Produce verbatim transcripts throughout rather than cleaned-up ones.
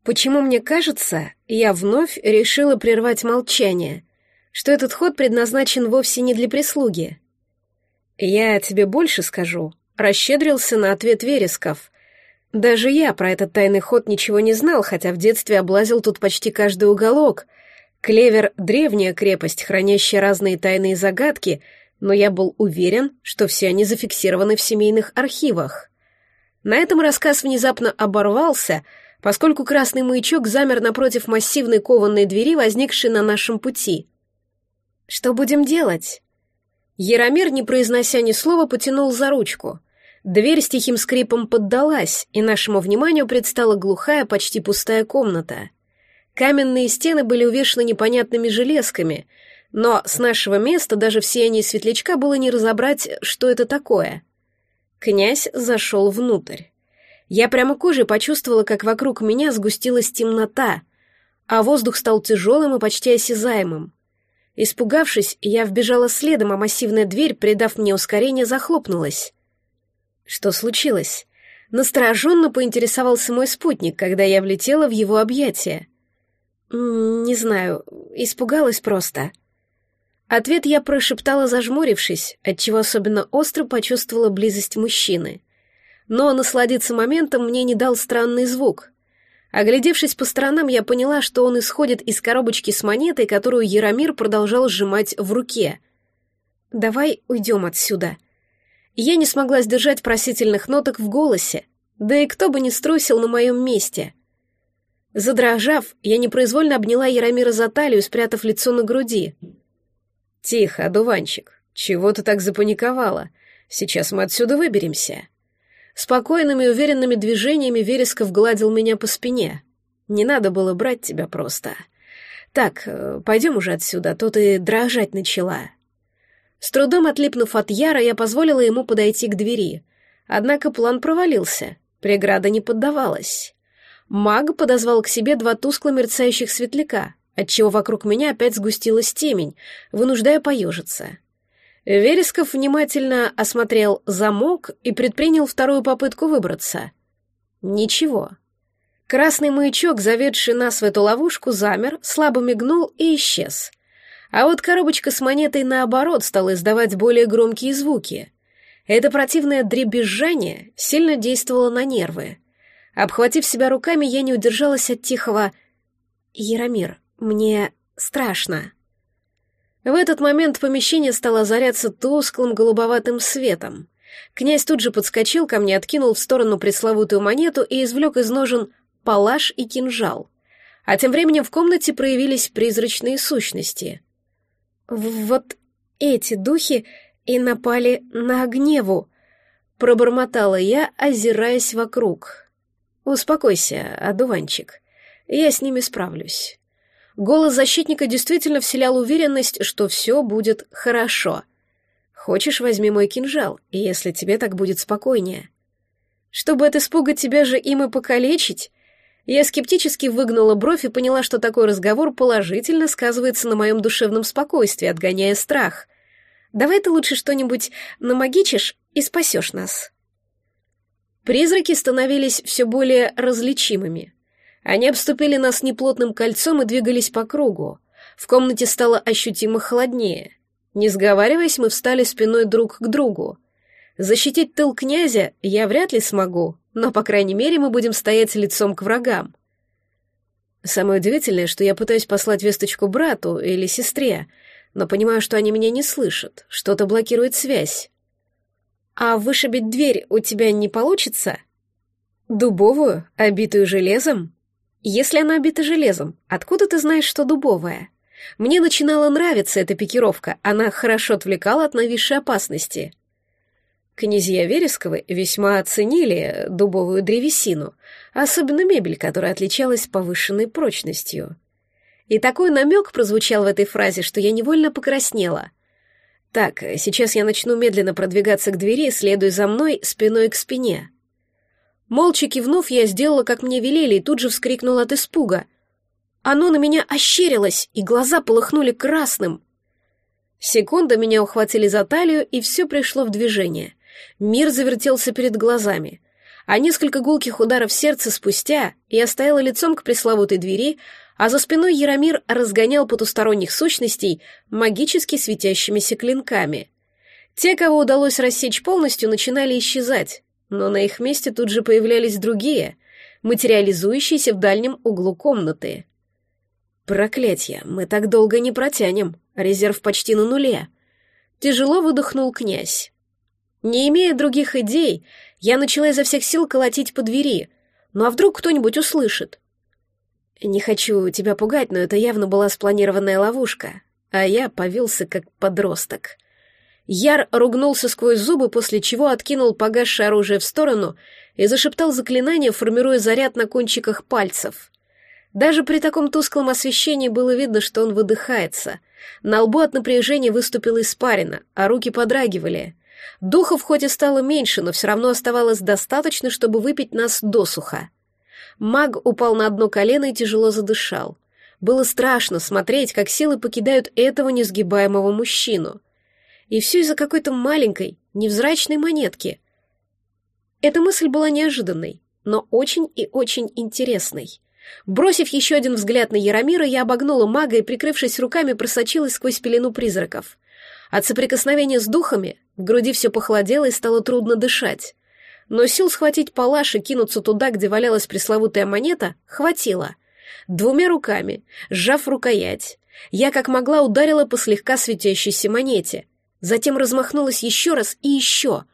Почему мне кажется, я вновь решила прервать молчание, что этот ход предназначен вовсе не для прислуги? Я тебе больше скажу, расщедрился на ответ Вересков. Даже я про этот тайный ход ничего не знал, хотя в детстве облазил тут почти каждый уголок. Клевер — древняя крепость, хранящая разные тайные загадки, но я был уверен, что все они зафиксированы в семейных архивах. На этом рассказ внезапно оборвался, поскольку красный маячок замер напротив массивной кованой двери, возникшей на нашем пути. «Что будем делать?» Яромир, не произнося ни слова, потянул за ручку. Дверь с тихим скрипом поддалась, и нашему вниманию предстала глухая, почти пустая комната. Каменные стены были увешаны непонятными железками, но с нашего места даже в сиянии светлячка было не разобрать, что это такое. Князь зашел внутрь. Я прямо кожей почувствовала, как вокруг меня сгустилась темнота, а воздух стал тяжелым и почти осязаемым. Испугавшись, я вбежала следом, а массивная дверь, придав мне ускорение, захлопнулась. Что случилось? Настороженно поинтересовался мой спутник, когда я влетела в его объятия. «Не знаю, испугалась просто». Ответ я прошептала, зажмурившись, отчего особенно остро почувствовала близость мужчины. Но насладиться моментом мне не дал странный звук. Оглядевшись по сторонам, я поняла, что он исходит из коробочки с монетой, которую Яромир продолжал сжимать в руке. «Давай уйдем отсюда». Я не смогла сдержать просительных ноток в голосе, да и кто бы не струсил на моем месте. Задрожав, я непроизвольно обняла Яромира за талию, спрятав лицо на груди. «Тихо, одуванчик, чего ты так запаниковала? Сейчас мы отсюда выберемся». Спокойными и уверенными движениями Вересков гладил меня по спине. Не надо было брать тебя просто. Так, пойдем уже отсюда, а то ты дрожать начала. С трудом отлипнув от Яра, я позволила ему подойти к двери. Однако план провалился, преграда не поддавалась. Маг подозвал к себе два тускло мерцающих светляка, отчего вокруг меня опять сгустилась темень, вынуждая поежиться. Вересков внимательно осмотрел замок и предпринял вторую попытку выбраться. Ничего. Красный маячок, заведший нас в эту ловушку, замер, слабо мигнул и исчез. А вот коробочка с монетой, наоборот, стала издавать более громкие звуки. Это противное дребезжание сильно действовало на нервы. Обхватив себя руками, я не удержалась от тихого «Яромир, мне страшно». В этот момент помещение стало озаряться тусклым голубоватым светом. Князь тут же подскочил ко мне, откинул в сторону пресловутую монету и извлек из ножен палаш и кинжал. А тем временем в комнате проявились призрачные сущности. «Вот эти духи и напали на Гневу», — пробормотала я, озираясь вокруг. «Успокойся, одуванчик, я с ними справлюсь». Голос защитника действительно вселял уверенность, что все будет хорошо. «Хочешь, возьми мой кинжал, если тебе так будет спокойнее». «Чтобы от испуга тебя же им и покалечить?» Я скептически выгнула бровь и поняла, что такой разговор положительно сказывается на моем душевном спокойствии, отгоняя страх. «Давай ты лучше что-нибудь намагичишь и спасешь нас». Призраки становились все более различимыми. Они обступили нас неплотным кольцом и двигались по кругу. В комнате стало ощутимо холоднее. Не сговариваясь, мы встали спиной друг к другу. Защитить тыл князя я вряд ли смогу, но, по крайней мере, мы будем стоять лицом к врагам. Самое удивительное, что я пытаюсь послать весточку брату или сестре, но понимаю, что они меня не слышат, что-то блокирует связь. «А вышибить дверь у тебя не получится?» «Дубовую, обитую железом?» «Если она обита железом, откуда ты знаешь, что дубовая?» Мне начинала нравиться эта пикировка, она хорошо отвлекала от нависшей опасности. Князья Вересковы весьма оценили дубовую древесину, особенно мебель, которая отличалась повышенной прочностью. И такой намек прозвучал в этой фразе, что я невольно покраснела. Так, сейчас я начну медленно продвигаться к двери, следуя за мной спиной к спине. Молча кивнув, я сделала, как мне велели, и тут же вскрикнула от испуга. Оно на меня ощерилось, и глаза полыхнули красным. Секунда меня ухватили за талию, и все пришло в движение. Мир завертелся перед глазами. А несколько гулких ударов сердца спустя я стояла лицом к пресловутой двери, а за спиной Яромир разгонял потусторонних сущностей магически светящимися клинками. Те, кого удалось рассечь полностью, начинали исчезать, но на их месте тут же появлялись другие, материализующиеся в дальнем углу комнаты. «Проклятье, мы так долго не протянем, резерв почти на нуле», — тяжело выдохнул князь. Не имея других идей, я начала изо всех сил колотить по двери. Ну а вдруг кто-нибудь услышит? Не хочу тебя пугать, но это явно была спланированная ловушка, а я повелся как подросток. Яр ругнулся сквозь зубы, после чего откинул погасшее оружие в сторону и зашептал заклинание, формируя заряд на кончиках пальцев. Даже при таком тусклом освещении было видно, что он выдыхается. На лбу от напряжения выступила испарина, а руки подрагивали. Духов хоть и стало меньше, но все равно оставалось достаточно, чтобы выпить нас досуха. Маг упал на одно колено и тяжело задышал. Было страшно смотреть, как силы покидают этого несгибаемого мужчину. И все из-за какой-то маленькой, невзрачной монетки. Эта мысль была неожиданной, но очень и очень интересной. Бросив еще один взгляд на Яромира, я обогнула мага и, прикрывшись руками, просочилась сквозь пелену призраков. От соприкосновения с духами в груди все похолодело и стало трудно дышать. Но сил схватить палаш и кинуться туда, где валялась пресловутая монета, хватило. Двумя руками, сжав рукоять, я как могла ударила по слегка светящейся монете, затем размахнулась еще раз и еще.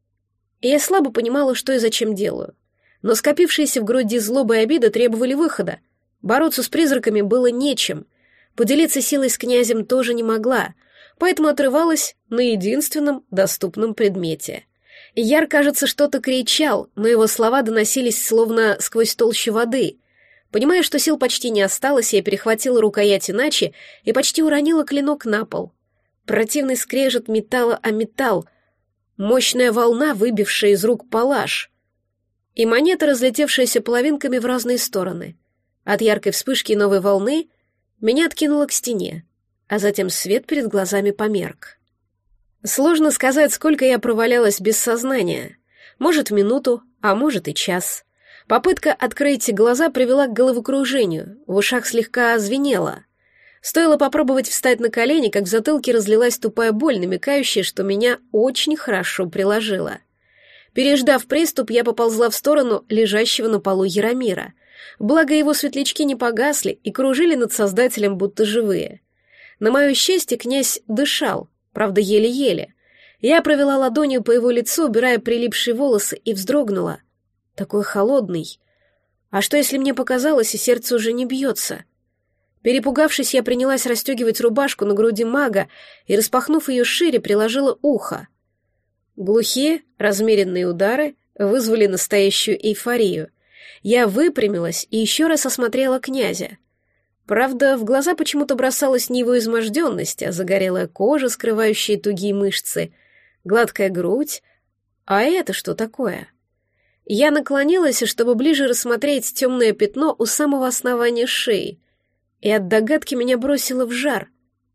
И я слабо понимала, что и зачем делаю. Но скопившиеся в груди злоба и обида требовали выхода. Бороться с призраками было нечем. Поделиться силой с князем тоже не могла, поэтому отрывалась на единственном доступном предмете. Яр, кажется, что-то кричал, но его слова доносились словно сквозь толщу воды. Понимая, что сил почти не осталось, я перехватила рукоять иначе и почти уронила клинок на пол. Противный скрежет металла о металл, мощная волна, выбившая из рук палаш, и монета, разлетевшаяся половинками в разные стороны. От яркой вспышки новой волны меня откинуло к стене, а затем свет перед глазами померк. Сложно сказать, сколько я провалялась без сознания. Может, минуту, а может и час. Попытка открыть глаза привела к головокружению, в ушах слегка звенело. Стоило попробовать встать на колени, как в затылке разлилась тупая боль, намекающая, что меня очень хорошо приложило. Переждав приступ, я поползла в сторону лежащего на полу Яромира. Благо его светлячки не погасли и кружили над Создателем, будто живые. На мое счастье, князь дышал, правда, еле-еле. Я провела ладонью по его лицу, убирая прилипшие волосы, и вздрогнула. Такой холодный. А что, если мне показалось, и сердце уже не бьется? Перепугавшись, я принялась расстегивать рубашку на груди мага и, распахнув ее шире, приложила ухо. Глухие, размеренные удары вызвали настоящую эйфорию. Я выпрямилась и еще раз осмотрела князя. Правда, в глаза почему-то бросалась не его изможденность, а загорелая кожа, скрывающая тугие мышцы, гладкая грудь. А это что такое? Я наклонилась, чтобы ближе рассмотреть темное пятно у самого основания шеи, и от догадки меня бросило в жар.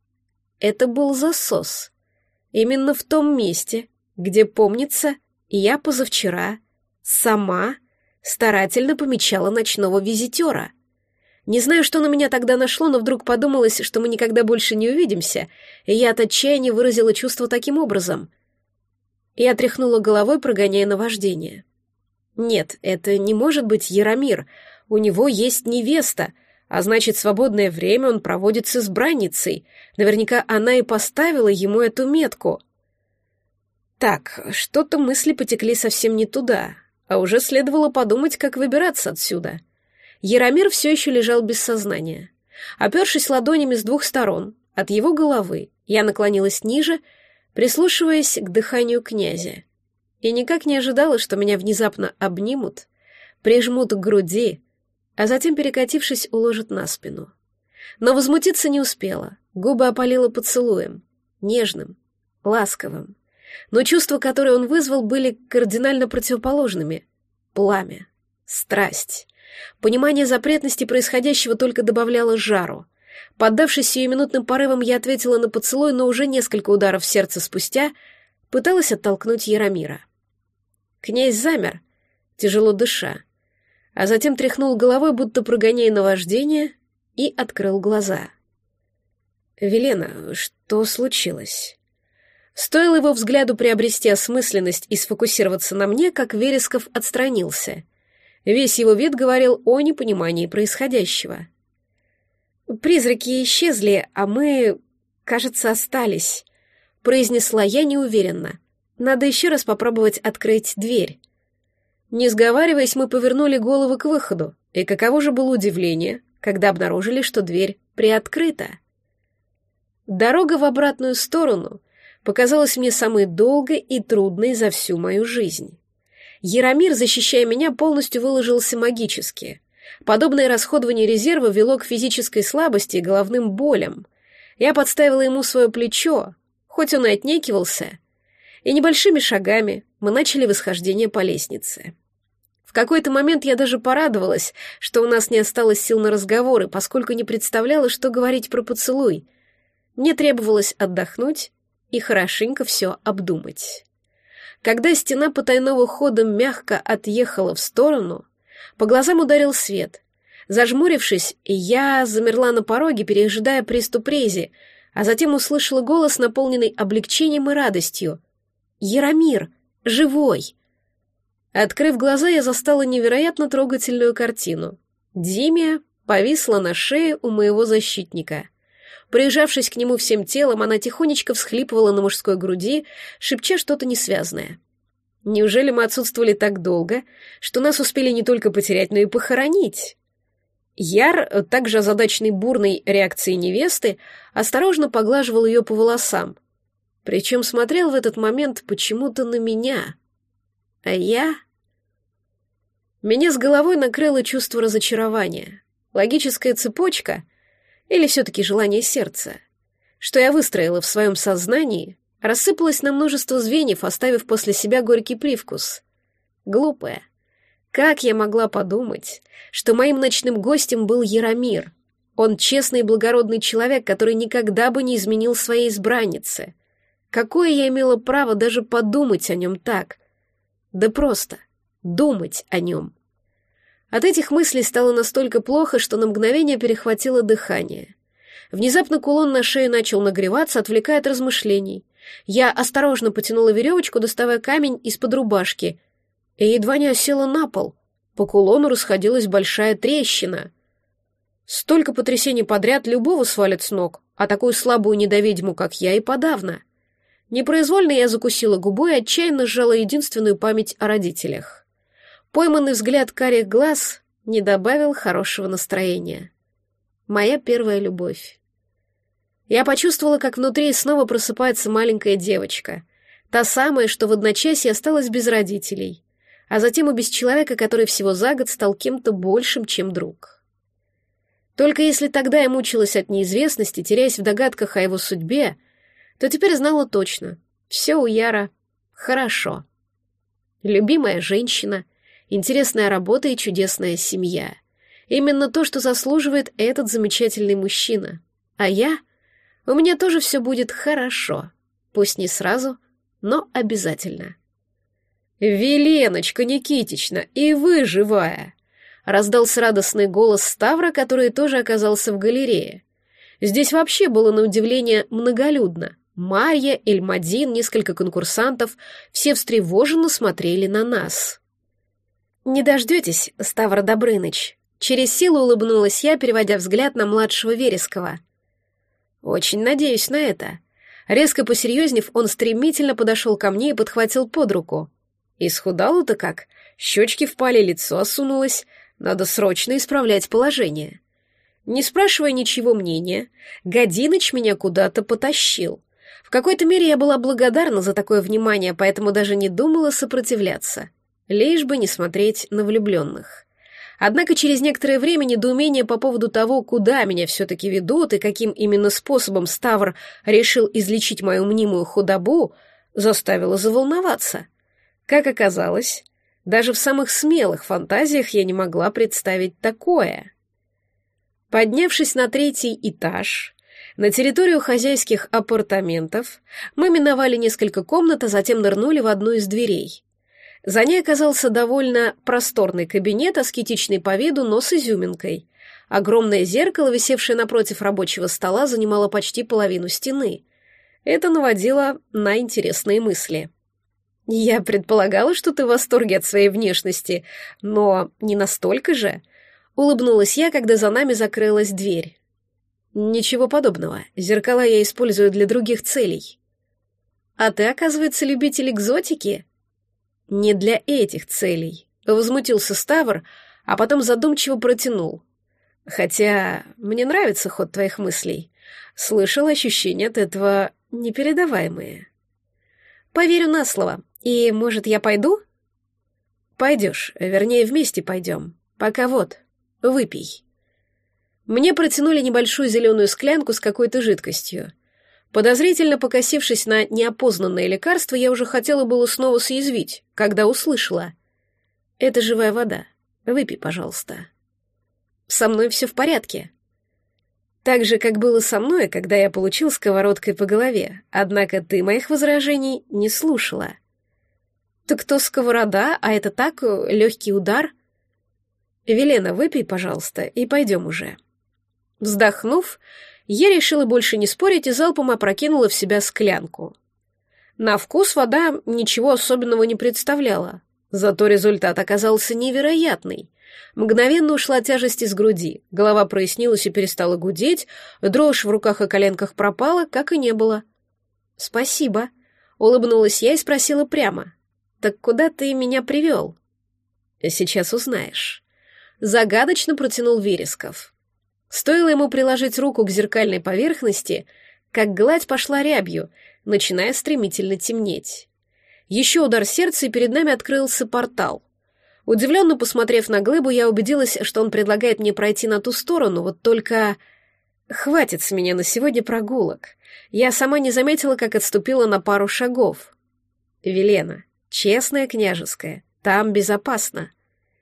Это был засос. Именно в том месте, где, помнится, я позавчера сама старательно помечала ночного визитера. Не знаю, что на меня тогда нашло, но вдруг подумалось, что мы никогда больше не увидимся, и я от отчаяния выразила чувство таким образом. Я тряхнула головой, прогоняя наваждение. Нет, это не может быть Яромир, у него есть невеста, а значит, свободное время он проводит с избранницей. Наверняка она и поставила ему эту метку. Так, что-то мысли потекли совсем не туда, а уже следовало подумать, как выбираться отсюда. Яромир все еще лежал без сознания. Опершись ладонями с двух сторон, от его головы, я наклонилась ниже, прислушиваясь к дыханию князя. И никак не ожидала, что меня внезапно обнимут, прижмут к груди, а затем, перекатившись, уложат на спину. Но возмутиться не успела, губы опалила поцелуем, нежным, ласковым. Но чувства, которые он вызвал, были кардинально противоположными. Пламя, страсть. Понимание запретности происходящего только добавляло жару. Поддавшись сиюминутным порывам, я ответила на поцелуй, но уже несколько ударов сердца спустя пыталась оттолкнуть Яромира. Князь замер, тяжело дыша, а затем тряхнул головой, будто прогоняя наваждение, и открыл глаза. «Велена, что случилось?» Стоило его взгляду приобрести осмысленность и сфокусироваться на мне, как Вересков отстранился. Весь его вид говорил о непонимании происходящего. «Призраки исчезли, а мы, кажется, остались», — произнесла я неуверенно. «Надо еще раз попробовать открыть дверь». Не сговариваясь, мы повернули головы к выходу, и каково же было удивление, когда обнаружили, что дверь приоткрыта. Дорога в обратную сторону показалась мне самой долгой и трудной за всю мою жизнь. Яромир, защищая меня, полностью выложился магически. Подобное расходование резерва вело к физической слабости и головным болям. Я подставила ему свое плечо, хоть он и отнекивался, и небольшими шагами мы начали восхождение по лестнице. В какой-то момент я даже порадовалась, что у нас не осталось сил на разговоры, поскольку не представляла, что говорить про поцелуй. Мне требовалось отдохнуть и хорошенько все обдумать. Когда стена потайного хода мягко отъехала в сторону, по глазам ударил свет. Зажмурившись, я замерла на пороге, пережидая приступ рези, а затем услышала голос, наполненный облегчением и радостью. «Яромир! Живой!» Открыв глаза, я застала невероятно трогательную картину. Димия повисла на шее у моего защитника. Прижавшись к нему всем телом, она тихонечко всхлипывала на мужской груди, шепча что-то несвязное. Неужели мы отсутствовали так долго, что нас успели не только потерять, но и похоронить? Яр, также озадаченный бурной реакцией невесты, осторожно поглаживал ее по волосам, причем смотрел в этот момент почему-то на меня. А я... Меня с головой накрыло чувство разочарования. Логическая цепочка или все-таки желание сердца, что я выстроила в своем сознании, рассыпалась на множество звеньев, оставив после себя горький привкус. Глупая. Как я могла подумать, что моим ночным гостем был Яромир? Он честный и благородный человек, который никогда бы не изменил своей избраннице. Какое я имела право даже подумать о нем так? Да просто думать о нем. От этих мыслей стало настолько плохо, что на мгновение перехватило дыхание. Внезапно кулон на шее начал нагреваться, отвлекая от размышлений. Я осторожно потянула веревочку, доставая камень из-под рубашки, и едва не осела на пол. По кулону расходилась большая трещина. Столько потрясений подряд любого свалит с ног, а такую слабую недоведьму, как я, и подавно. Непроизвольно я закусила губу и отчаянно сжала единственную память о родителях. Пойманный взгляд карих глаз не добавил хорошего настроения. Моя первая любовь. Я почувствовала, как внутри снова просыпается маленькая девочка, та самая, что в одночасье осталась без родителей, а затем и без человека, который всего за год стал кем-то большим, чем друг. Только если тогда я мучилась от неизвестности, теряясь в догадках о его судьбе, то теперь знала точно, все у Яра хорошо. Любимая женщина, интересная работа и чудесная семья. Именно то, что заслуживает этот замечательный мужчина. А я... У меня тоже все будет хорошо. Пусть не сразу, но обязательно. «Веленочка Никитична, и вы живая!» Раздался радостный голос Ставра, который тоже оказался в галерее. Здесь вообще было на удивление многолюдно. Марья, Эльмадин, несколько конкурсантов, все встревоженно смотрели на нас. «Не дождетесь, Ставр Добрыныч?» Через силу улыбнулась я, переводя взгляд на младшего Верескова. «Очень надеюсь на это». Резко посерьезнев, он стремительно подошел ко мне и подхватил под руку. Исхудала-то как, щечки впали, лицо осунулось, надо срочно исправлять положение. Не спрашивая ничего мнения, Годиныч меня куда-то потащил. В какой-то мере я была благодарна за такое внимание, поэтому даже не думала сопротивляться, лишь бы не смотреть на влюбленных. Однако через некоторое время недоумение по поводу того, куда меня все-таки ведут и каким именно способом Ставр решил излечить мою мнимую худобу, заставило заволноваться. Как оказалось, даже в самых смелых фантазиях я не могла представить такое. Поднявшись на третий этаж, на территорию хозяйских апартаментов, мы миновали несколько комнат, а затем нырнули в одну из дверей. За ней оказался довольно просторный кабинет, аскетичный по виду, но с изюминкой. Огромное зеркало, висевшее напротив рабочего стола, занимало почти половину стены. Это наводило на интересные мысли. «Я предполагала, что ты в восторге от своей внешности, но не настолько же», — улыбнулась я, когда за нами закрылась дверь. «Ничего подобного. Зеркала я использую для других целей». «А ты, оказывается, любитель экзотики?» «Не для этих целей», — возмутился Ставр, а потом задумчиво протянул. «Хотя мне нравится ход твоих мыслей. Слышал, ощущения от этого непередаваемые». «Поверю на слово. И, может, я пойду?» «Пойдешь, вернее, вместе пойдем. Пока вот, выпей». Мне протянули небольшую зеленую склянку с какой-то жидкостью. Подозрительно покосившись на неопознанное лекарство, я уже хотела было снова съязвить, когда услышала. «Это живая вода. Выпей, пожалуйста». «Со мной все в порядке». Так же, как было со мной, когда я получил сковородкой по голове, однако ты моих возражений не слушала. «Так то сковорода, а это так, легкий удар». «Велена, выпей, пожалуйста, и пойдем уже». Вздохнув, я решила больше не спорить и залпом опрокинула в себя склянку. На вкус вода ничего особенного не представляла, зато результат оказался невероятный. Мгновенно ушла тяжесть из груди, голова прояснилась и перестала гудеть, дрожь в руках и коленках пропала, как и не было. «Спасибо», — улыбнулась я и спросила прямо. «Так куда ты меня привел?» «Сейчас узнаешь». Загадочно протянул Вересков. Стоило ему приложить руку к зеркальной поверхности, как гладь пошла рябью, начиная стремительно темнеть. Еще удар сердца, и перед нами открылся портал. Удивленно посмотрев на глыбу, я убедилась, что он предлагает мне пройти на ту сторону, вот только... Хватит с меня на сегодня прогулок. Я сама не заметила, как отступила на пару шагов. «Велена, честная княжеская, там безопасно».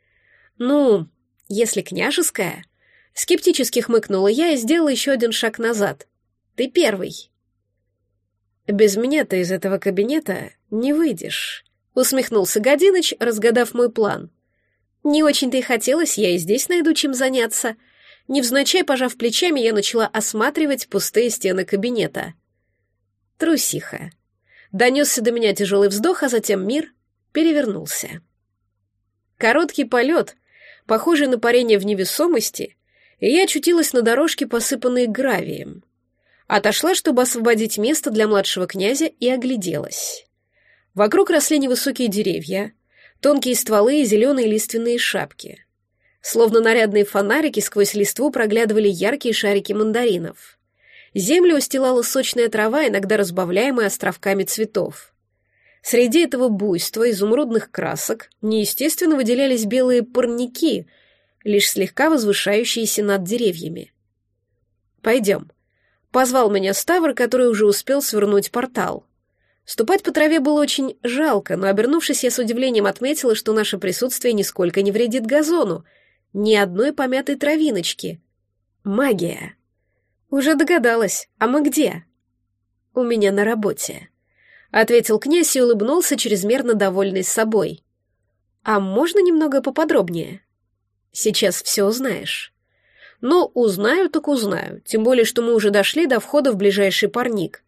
«Ну, если княжеская...» Скептически хмыкнула я и сделала еще один шаг назад. «Ты первый». «Без меня ты из этого кабинета не выйдешь», — усмехнулся Годиныч, разгадав мой план. «Не очень-то и хотелось, я и здесь найду чем заняться». Невзначай, пожав плечами, я начала осматривать пустые стены кабинета. Трусиха. Донесся до меня тяжелый вздох, а затем мир перевернулся. Короткий полет, похожий на парение в невесомости, и я очутилась на дорожке, посыпанной гравием. Отошла, чтобы освободить место для младшего князя, и огляделась. Вокруг росли невысокие деревья, тонкие стволы и зеленые лиственные шапки. Словно нарядные фонарики сквозь листву проглядывали яркие шарики мандаринов. Землю устилала сочная трава, иногда разбавляемая островками цветов. Среди этого буйства изумрудных красок неестественно выделялись белые парники, лишь слегка возвышающиеся над деревьями. «Пойдем», — позвал меня Ставр, который уже успел свернуть портал. Ступать по траве было очень жалко, но, обернувшись, я с удивлением отметила, что наше присутствие нисколько не вредит газону, ни одной помятой травиночки. Магия. Уже догадалась, а мы где? У меня на работе, — ответил князь и улыбнулся, чрезмерно довольный собой. А можно немного поподробнее? Сейчас все узнаешь. Ну, узнаю так узнаю, тем более, что мы уже дошли до входа в ближайший парник.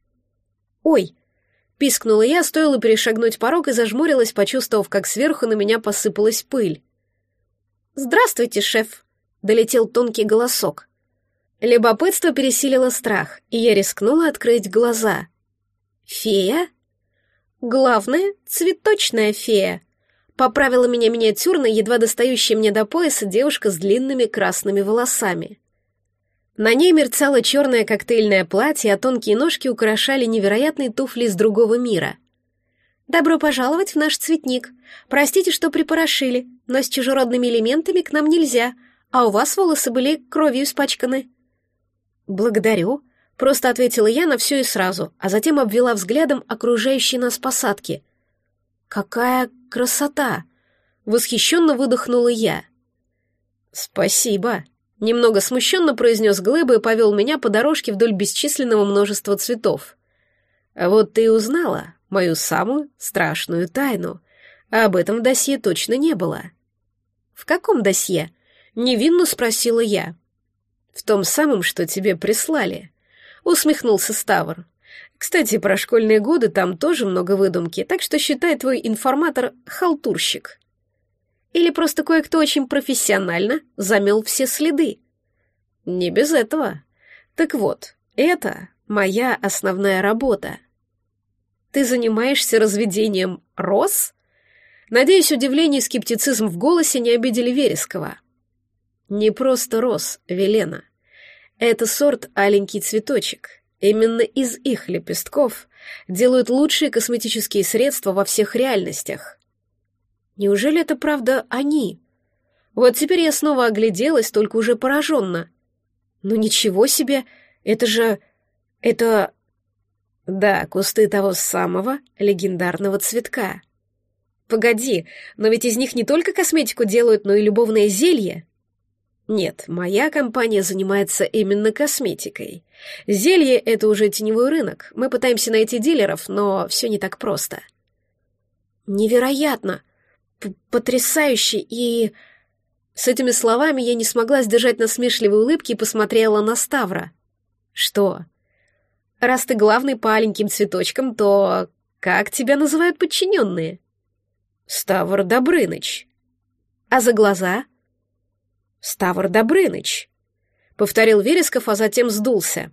Ой, пискнула я, стоило перешагнуть порог и зажмурилась, почувствовав, как сверху на меня посыпалась пыль. «Здравствуйте, шеф!» — долетел тонкий голосок. Любопытство пересилило страх, и я рискнула открыть глаза. «Фея?» «Главное, цветочная фея», — поправила меня миниатюрная, едва достающая мне до пояса девушка с длинными красными волосами. На ней мерцало черное коктейльное платье, а тонкие ножки украшали невероятные туфли из другого мира. «Добро пожаловать в наш цветник. Простите, что припорошили, но с чужеродными элементами к нам нельзя, а у вас волосы были кровью испачканы». «Благодарю», — просто ответила я на все и сразу, а затем обвела взглядом окружающие нас посадки. «Какая красота!» — восхищенно выдохнула я. «Спасибо», — немного смущенно произнес Глыба и повел меня по дорожке вдоль бесчисленного множества цветов. «А вот ты и узнала мою самую страшную тайну. А об этом в досье точно не было. «В каком досье?» — невинно спросила я. «В том самом, что тебе прислали», — усмехнулся Ставр. «Кстати, про школьные годы там тоже много выдумки, так что считай твой информатор халтурщик». Или просто кое-кто очень профессионально замел все следы? Не без этого. Так вот, это моя основная работа. Ты занимаешься разведением роз? Надеюсь, удивление и скептицизм в голосе не обидели Верескова. Не просто роз, Велена. Это сорт аленький цветочек. Именно из их лепестков делают лучшие косметические средства во всех реальностях. Неужели это правда они? Вот теперь я снова огляделась, только уже пораженно. Ну ничего себе, это же... это... Да, кусты того самого легендарного цветка. Погоди, но ведь из них не только косметику делают, но и любовное зелье. Нет, моя компания занимается именно косметикой. Зелье — это уже теневой рынок. Мы пытаемся найти дилеров, но все не так просто. Невероятно! Потрясающе и... С этими словами я не смогла сдержать насмешливой улыбки и посмотрела на Ставра. Что? Раз ты главный по аленьким цветочкам, то как тебя называют подчиненные? Ставр Добрыныч. А за глаза? Ставр Добрыныч. Повторил Вересков, а затем сдулся.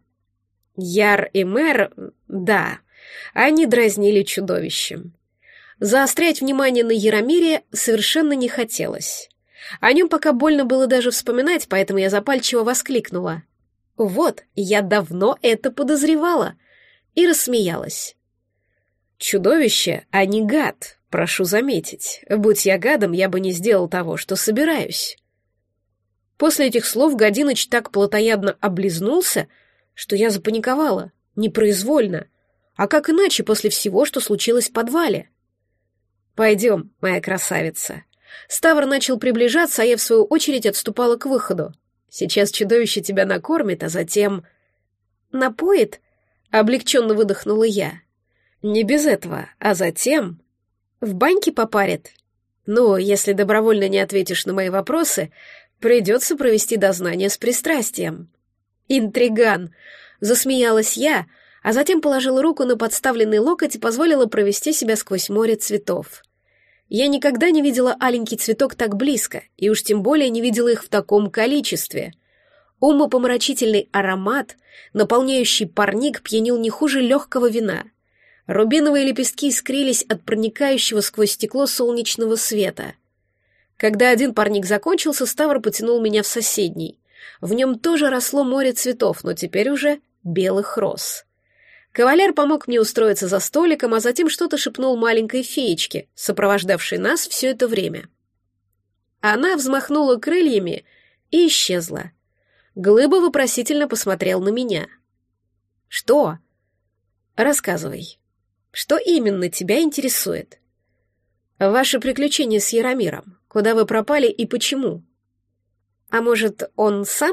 Яр и Мэр, да, они дразнили чудовищем. Заострять внимание на Яромире совершенно не хотелось. О нем пока больно было даже вспоминать, поэтому я запальчиво воскликнула. «Вот, я давно это подозревала!» И рассмеялась. «Чудовище, а не гад, прошу заметить. Будь я гадом, я бы не сделал того, что собираюсь». После этих слов Годиныч так плотоядно облизнулся, что я запаниковала, непроизвольно. А как иначе после всего, что случилось в подвале? «Пойдем, моя красавица». Ставр начал приближаться, а я, в свою очередь, отступала к выходу. «Сейчас чудовище тебя накормит, а затем...» «Напоит?» — облегченно выдохнула я. «Не без этого, а затем...» «В баньке попарит?» «Ну, если добровольно не ответишь на мои вопросы, придется провести дознание с пристрастием». «Интриган!» — засмеялась я, а затем положила руку на подставленный локоть и позволила провести себя сквозь море цветов. Я никогда не видела аленький цветок так близко, и уж тем более не видела их в таком количестве. Умопомрачительный аромат, наполняющий парник, пьянил не хуже легкого вина. Рубиновые лепестки искрились от проникающего сквозь стекло солнечного света. Когда один парник закончился, Ставр потянул меня в соседний. В нем тоже росло море цветов, но теперь уже белых роз. Кавалер помог мне устроиться за столиком, а затем что-то шепнул маленькой феечке, сопровождавшей нас все это время. Она взмахнула крыльями и исчезла. Глыба вопросительно посмотрел на меня. «Что?» «Рассказывай. Что именно тебя интересует?» «Ваши приключения с Яромиром. Куда вы пропали и почему?» «А может, он сам?»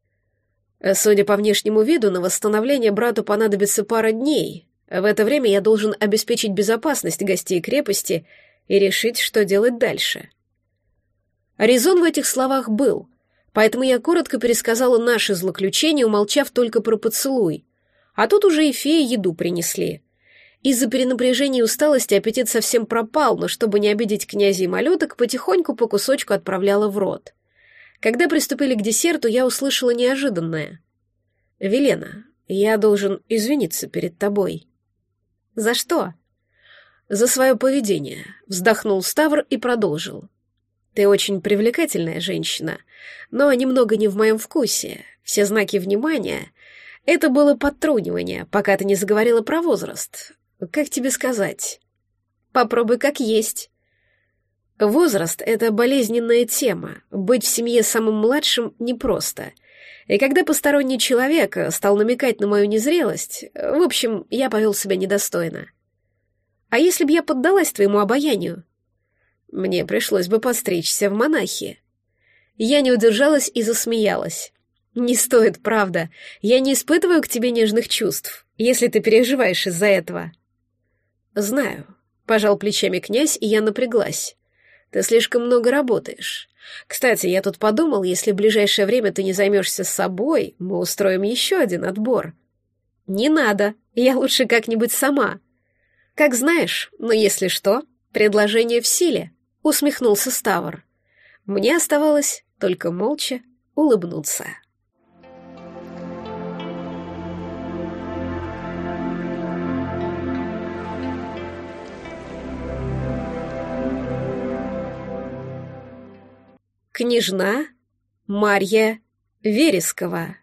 Судя по внешнему виду, на восстановление брату понадобится пара дней. В это время я должен обеспечить безопасность гостей крепости и решить, что делать дальше. Резон в этих словах был, поэтому я коротко пересказала наши злоключения, умолчав только про поцелуй. А тут уже и феи еду принесли. Из-за перенапряжения и усталости аппетит совсем пропал, но чтобы не обидеть князя и малюток, потихоньку по кусочку отправляла в рот. Когда приступили к десерту, я услышала неожиданное. «Велена, я должен извиниться перед тобой». «За что?» «За свое поведение», — вздохнул Ставр и продолжил. «Ты очень привлекательная женщина, но немного не в моем вкусе. Все знаки внимания — это было подтрунивание, пока ты не заговорила про возраст. Как тебе сказать?» «Попробуй как есть». Возраст — это болезненная тема. Быть в семье самым младшим непросто. И когда посторонний человек стал намекать на мою незрелость, в общем, я повел себя недостойно. А если бы я поддалась твоему обаянию? Мне пришлось бы постричься в монахи. Я не удержалась и засмеялась. Не стоит, правда. Я не испытываю к тебе нежных чувств, если ты переживаешь из-за этого. Знаю. Пожал плечами князь, и я напряглась. Ты слишком много работаешь. Кстати, я тут подумал, если в ближайшее время ты не займешься собой, мы устроим еще один отбор. Не надо, я лучше как-нибудь сама. Как знаешь, но если что, предложение в силе, усмехнулся Ставр. Мне оставалось только молча улыбнуться. Княжна Марья Верескова.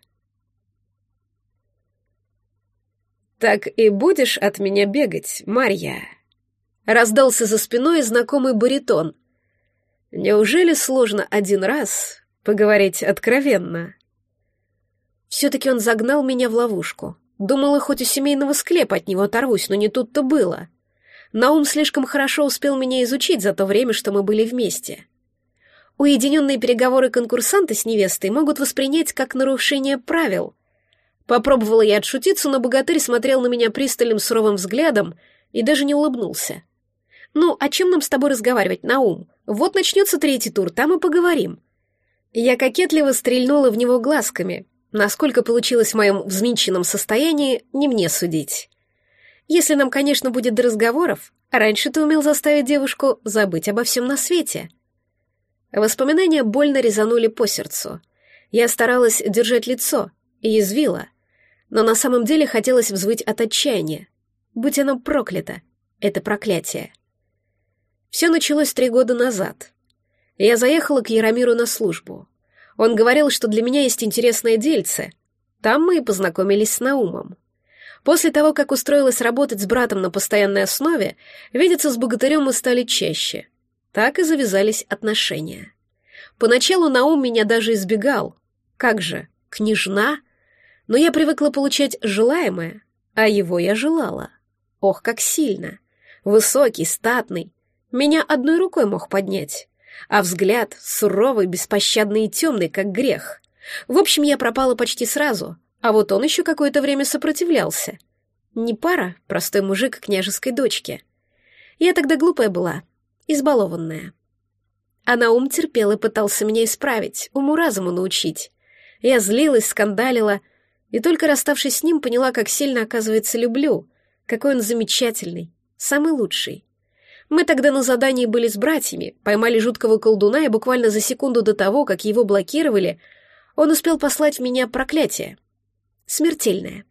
«Так и будешь от меня бегать, Марья?» Раздался за спиной знакомый баритон. «Неужели сложно один раз поговорить откровенно?» Все-таки он загнал меня в ловушку. Думала, хоть у семейного склепа от него оторвусь, но не тут-то было. Наум слишком хорошо успел меня изучить за то время, что мы были вместе. Уединенные переговоры конкурсанта с невестой могут воспринять как нарушение правил. Попробовала я отшутиться, но богатырь смотрел на меня пристальным суровым взглядом и даже не улыбнулся. «Ну, о чем нам с тобой разговаривать, Наум? Вот начнется третий тур, там и поговорим». Я кокетливо стрельнула в него глазками. Насколько получилось в моем взвинченном состоянии, не мне судить. Если нам, конечно, будет до разговоров, раньше ты умел заставить девушку забыть обо всем на свете. Воспоминания больно резанули по сердцу. Я старалась держать лицо и язвила, но на самом деле хотелось взвыть от отчаяния. Будь оно проклято, это проклятие. Все началось три года назад. Я заехала к Яромиру на службу. Он говорил, что для меня есть интересное дельце. Там мы и познакомились с Наумом. После того, как устроилась работать с братом на постоянной основе, видеться с богатырем мы стали чаще. Так и завязались отношения. Поначалу Наум меня даже избегал. Как же, княжна? Но я привыкла получать желаемое, а его я желала. Ох, как сильно! Высокий, статный. Меня одной рукой мог поднять. А взгляд суровый, беспощадный и темный, как грех. В общем, я пропала почти сразу, а вот он еще какое-то время сопротивлялся. Не пара, простой мужик княжеской дочки. Я тогда глупая была, избалованная. А Наум терпел и пытался меня исправить, уму-разуму научить. Я злилась, скандалила, и только расставшись с ним, поняла, как сильно, оказывается, люблю, какой он замечательный, самый лучший. Мы тогда на задании были с братьями, поймали жуткого колдуна, и буквально за секунду до того, как его блокировали, он успел послать в меня проклятие. Смертельное.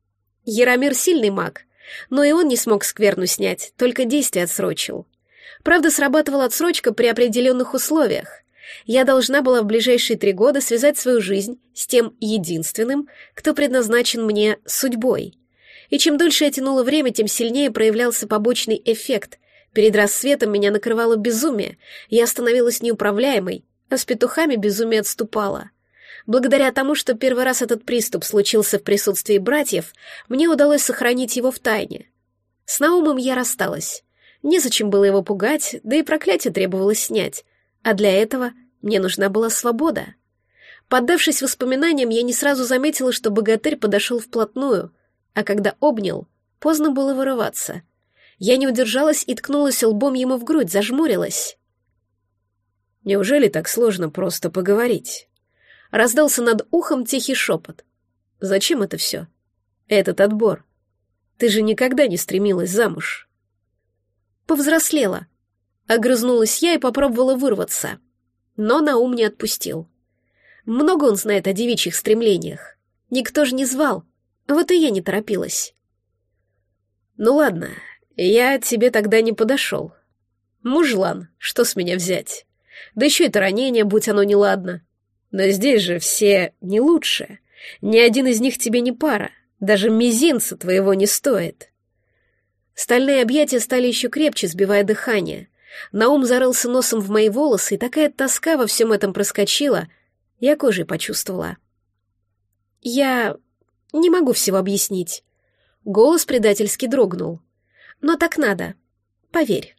Яромир сильный маг, но и он не смог скверну снять, только действие отсрочил. Правда, срабатывала отсрочка при определенных условиях. Я должна была в ближайшие три года связать свою жизнь с тем единственным, кто предназначен мне судьбой. И чем дольше я тянула время, тем сильнее проявлялся побочный эффект. Перед рассветом меня накрывало безумие, я становилась неуправляемой, а с петухами безумие отступало. Благодаря тому, что первый раз этот приступ случился в присутствии братьев, мне удалось сохранить его в тайне. С Наумом я рассталась. Незачем было его пугать, да и проклятие требовалось снять, а для этого мне нужна была свобода. Поддавшись воспоминаниям, я не сразу заметила, что богатырь подошел вплотную, а когда обнял, поздно было вырываться. Я не удержалась и ткнулась лбом ему в грудь, зажмурилась. «Неужели так сложно просто поговорить?» Раздался над ухом тихий шепот. «Зачем это все? Этот отбор? Ты же никогда не стремилась замуж». Повзрослела. Огрызнулась я и попробовала вырваться. Но Наум не отпустил. Много он знает о девичьих стремлениях. Никто же не звал. Вот и я не торопилась. «Ну ладно, я тебе тогда не подошел. Мужлан, что с меня взять? Да еще это ранение, будь оно неладно. Но здесь же все не лучше. Ни один из них тебе не пара. Даже мизинца твоего не стоит». Стальные объятия стали еще крепче, сбивая дыхание. Наум зарылся носом в мои волосы, и такая тоска во всем этом проскочила, я кожей почувствовала. «Я не могу всего объяснить». Голос предательски дрогнул. «Но так надо. Поверь».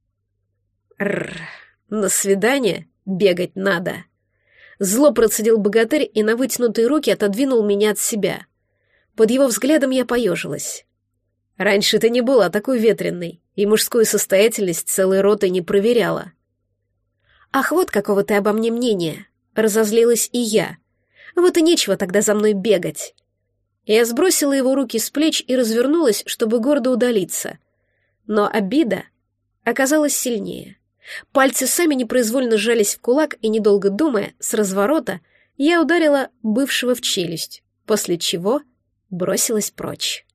«Рррр, на свидание бегать надо». Зло процедил богатырь и на вытянутые руки отодвинул меня от себя. Под его взглядом я поежилась. Раньше ты не была такой ветреной, и мужскую состоятельность целой роты не проверяла. Ах, вот какого ты обо мне мнения. Разозлилась и я. Вот и нечего тогда за мной бегать. Я сбросила его руки с плеч и развернулась, чтобы гордо удалиться. Но обида оказалась сильнее. Пальцы сами непроизвольно сжались в кулак, и, недолго думая, с разворота я ударила бывшего в челюсть, после чего бросилась прочь.